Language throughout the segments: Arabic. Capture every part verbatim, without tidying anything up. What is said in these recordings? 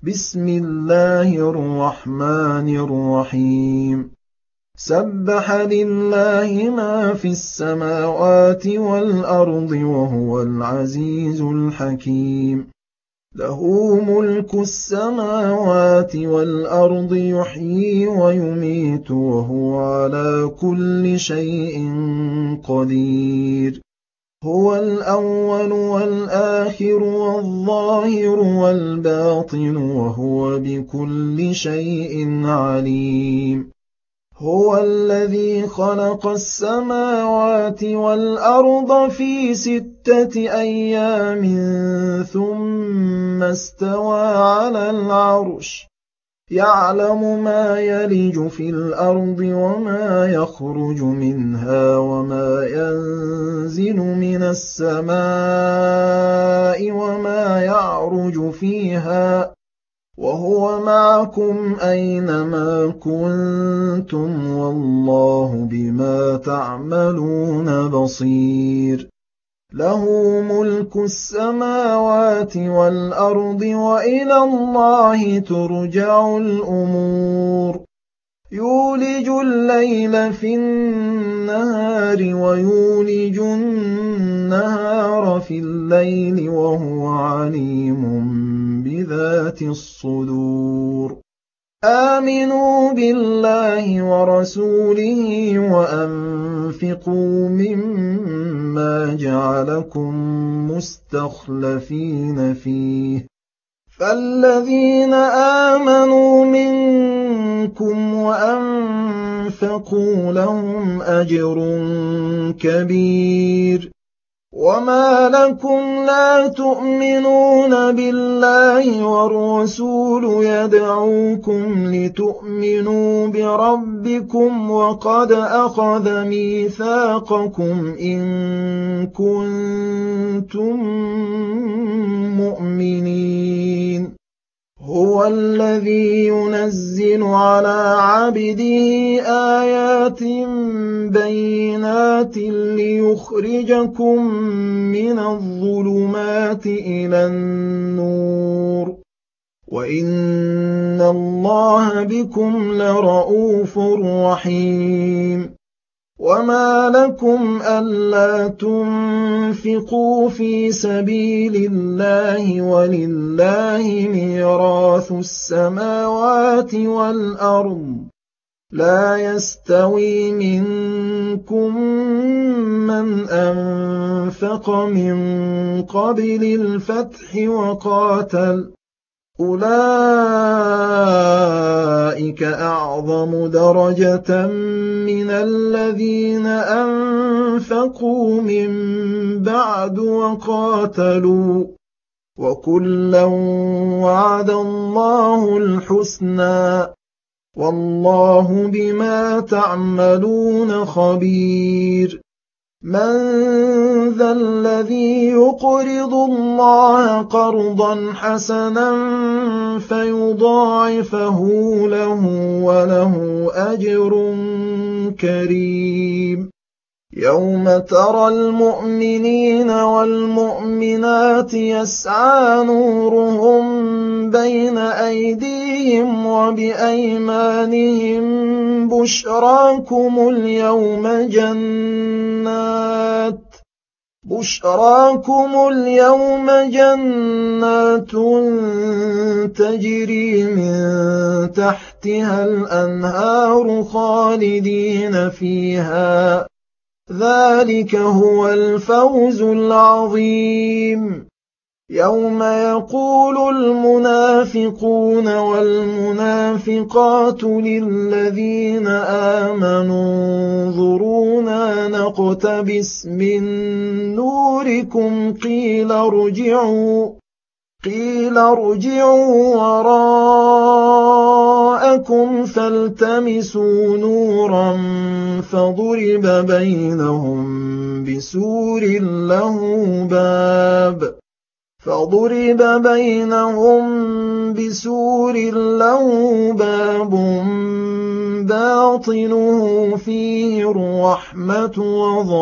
بسم الله الرحمن الرحيم سبح لله ما في السماوات والأرض وهو العزيز الحكيم له ملك السماوات والأرض يحيي ويميت وهو على كل شيء قدير هو الأول والآخر والظاهر والباطن وهو بكل شيء عليم هو الذي خلق السماوات والأرض في ستة أيام ثم استوى على العرش يعلم ما يلج في الأرض وما يخرج منها وما ينزل من السماء وما يعرج فيها وهو معكم أينما كنتم والله بما تعملون بصير له ملك السماوات والأرض وإلى الله ترجع الأمور يولج الليل في النهار ويولج النهار في الليل وهو عليم بذات الصدور آمنوا بالله ورسوله وأنفقوا مما جعلكم مستخلفين فيه فالذين آمنوا منكم وأنفقوا لهم أجر كبير وما لكم لا تؤمنون بالله والرسول يدعوكم لتؤمنوا بربكم وقد أخذ ميثاقكم إن كنتم مؤمنين هو الذي ينزل على عبده آيات بينات ليخرجكم من الظلمات إلى النور وإن الله بكم لرءوف رحيم وما لكم ألا تنفقوا في سبيل الله ولله ميراث السماوات والأرض لا يستوي منكم من أنفق من قبل الفتح وقاتل أولئك أعظم درجة من الذين أنفقوا من بعد وقاتلوا وكلا وعد الله الحسنى والله بما تعملون خبير من ذا الذي يقرض الله قرضا حسنا فيضاعفه له وله أجر كريم يوم ترى المؤمنين والمؤمنات يسعى نورهم بين أيديهم وبأيمانهم بشراكم اليوم جنات بشراكم اليوم جنات تجري من تحتها الأنهار خالدين فيها ذلك هو الفوز العظيم يوم يقول المنافقون والمنافقات للذين آمنوا انظرونا نقتبس من نوركم قيل ارجعوا قيل ارجعوا وراءكم فالتمسوا نورا فضرب بينهم بسور له باب فضرب بينهم بسور له باب باطنه فيه الرحمة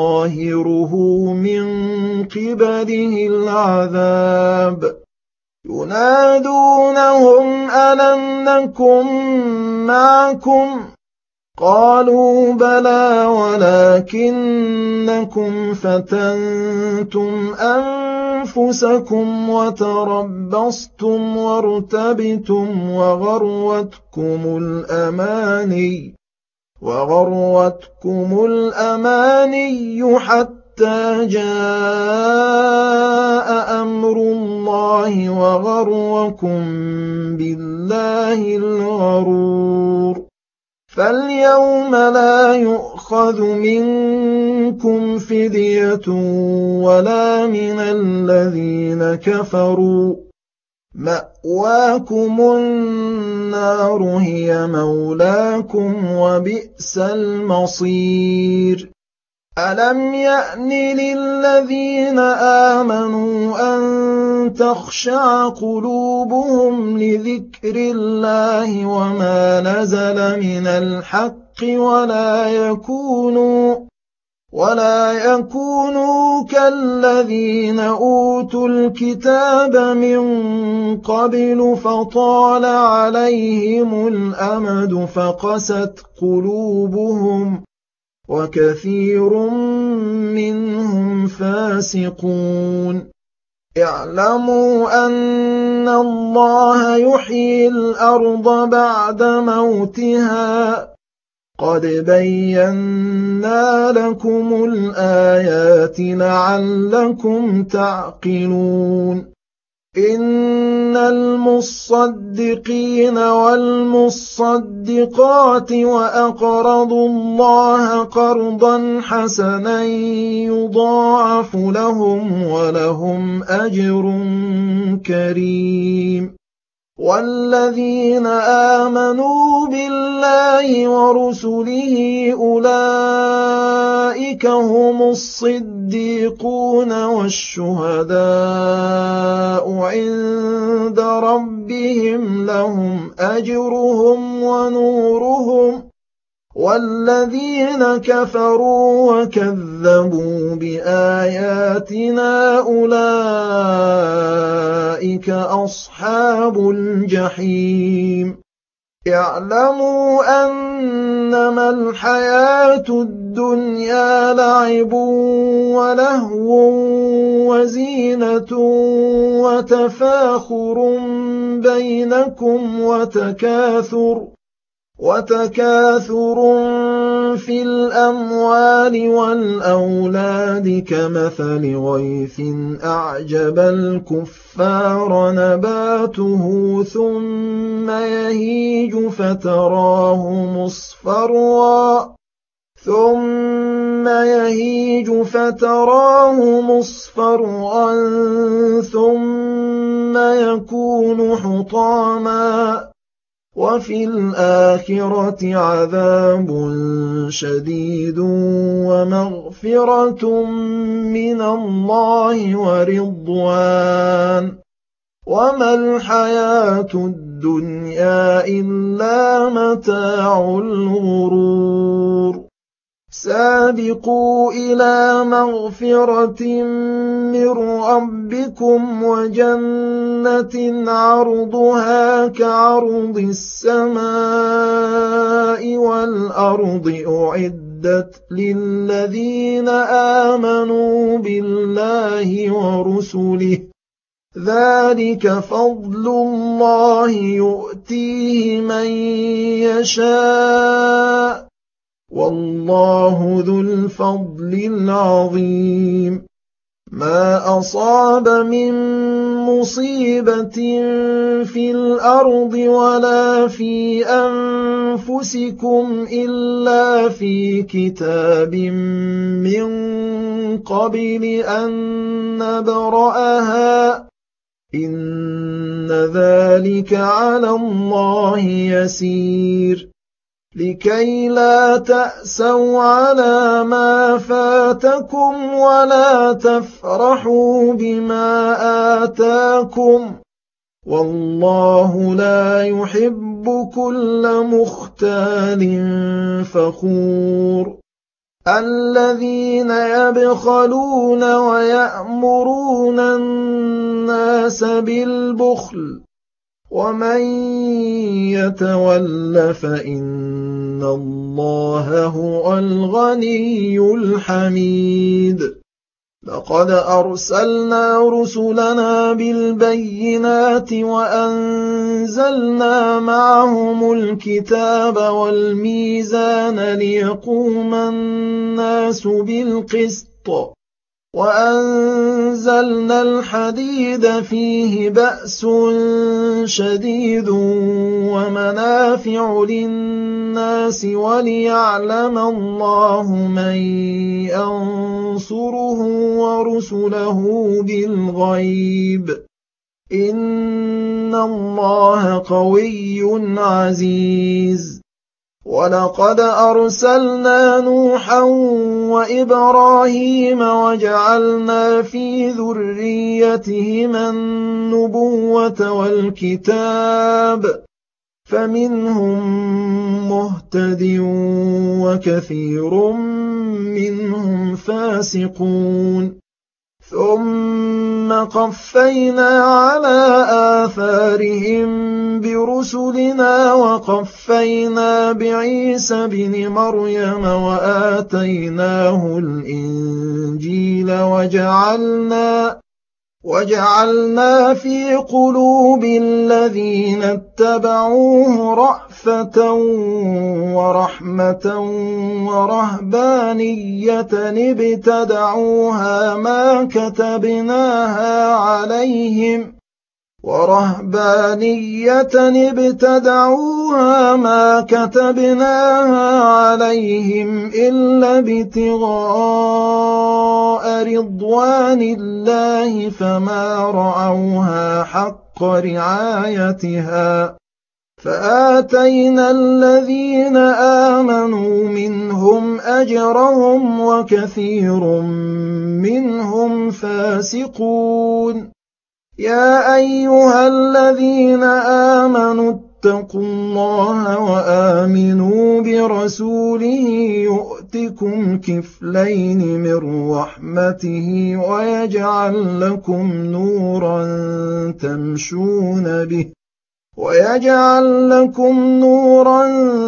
وظاهره من قبله العذاب ينادونهم ألم نكن معكم قالوا بلى ولكنكم فتنتم أنفسكم وتربصتم وارتبتم وغرتكم الأماني وغرتكم الأماني حتى جاء أمر الله وغركم بالله الغرور فاليوم لا يؤخذ منكم فدية ولا من الذين كفروا مأواكم النار هي مولاكم وبئس المصير ألم يأن للذين آمنوا أن تخشع قلوبهم لذكر الله وما نزل من الحق ولا يكونوا ولا يكونوا كالذين أوتوا الكتاب من قبل فطال عليهم الأمد فقست قلوبهم وكثير منهم فاسقون اعلموا أن الله يحيي الأرض بعد موتها قد بينا لكم الآيات لعلكم تعقلون إن المصدقين والمصدقات وأقرضوا الله قرضا حسنا يضاعف لهم ولهم أجر كريم والذين آمنوا بالله ورسله أولئك هم الصديقون والشهداء عند ربهم لهم أجرهم ونورهم والذين كفروا وكذبوا بآياتنا أولئك أصحاب الجحيم اعلموا أنما الحياة الدنيا لعب ولهو وزينة وتفاخر بينكم وتكاثر وتكاثر في الأموال والأولاد كمثل غيث أعجب الكفار نباته ثم يهيج فتراه مصفرا ثم يهيج فتراه مصفرا ثم يكون حطاما وفي الآخرة عذاب شديد ومغفرة من الله ورضوان وما الحياة الدنيا إلا متاع الغرور سابقوا إلى مغفرة من ربكم وجنة عرضها كعرض السماء والأرض أعدت للذين آمنوا بالله ورسله ذلك فضل الله يؤتيه من يشاء والله ذو الفضل العظيم ما أصاب من مصيبة في الأرض ولا في أنفسكم إلا في كتاب من قبل أن نبرأها إن ذلك على الله يسير لكي لا تأسوا على ما فاتكم ولا تفرحوا بما آتاكم والله لا يحب كل مختال فخور الذين يبخلون ويأمرون الناس بالبخل ومن يتول فإن الله هو الغني الحميد لقد أرسلنا رسلنا بالبينات وأنزلنا معهم الكتاب والميزان ليقوم الناس بالقسط وأنزلنا الحديد فيه بأس شديد ومنافع للناس وليعلم الله من ينصره ورسله بالغيب إن الله قوي عزيز ولقد أرسلنا نوحا وإبراهيم وجعلنا في ذريتهما النبوة والكتاب فمنهم مهتد وكثير منهم فاسقون ثم قفينا على آثارهم برسلنا وقفينا بعيسى بن مريم وآتيناه الإنجيل وجعلنا وجعلنا في قلوب الذين اتبعوه رأفة ورحمة ورهبانية ابتدعوها ما كتبناها عليهم ورهبانية ابتدعوها ما كتبناها عليهم إلا ابتغاء رضوان الله فما رعوها حق رعايتها فآتينا الذين آمنوا منهم أجرهم وكثير منهم فاسقون يا أيها الذين آمنوا اتقوا الله وآمنوا برسوله يؤتكم كفلين من رحمته ويجعل لكم نورا تمشون به ويجعل لكم نورا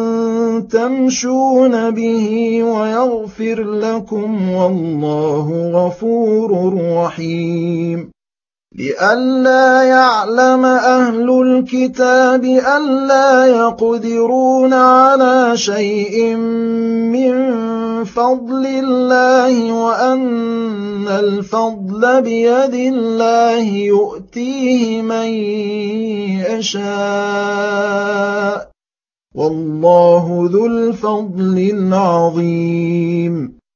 تمشون به ويغفر لكم والله غفور رحيم لئلا يعلم أهل الكتاب ألا يقدرون على شيء من فضل الله وأن الفضل بيد الله يؤتيه من يشاء والله ذو الفضل العظيم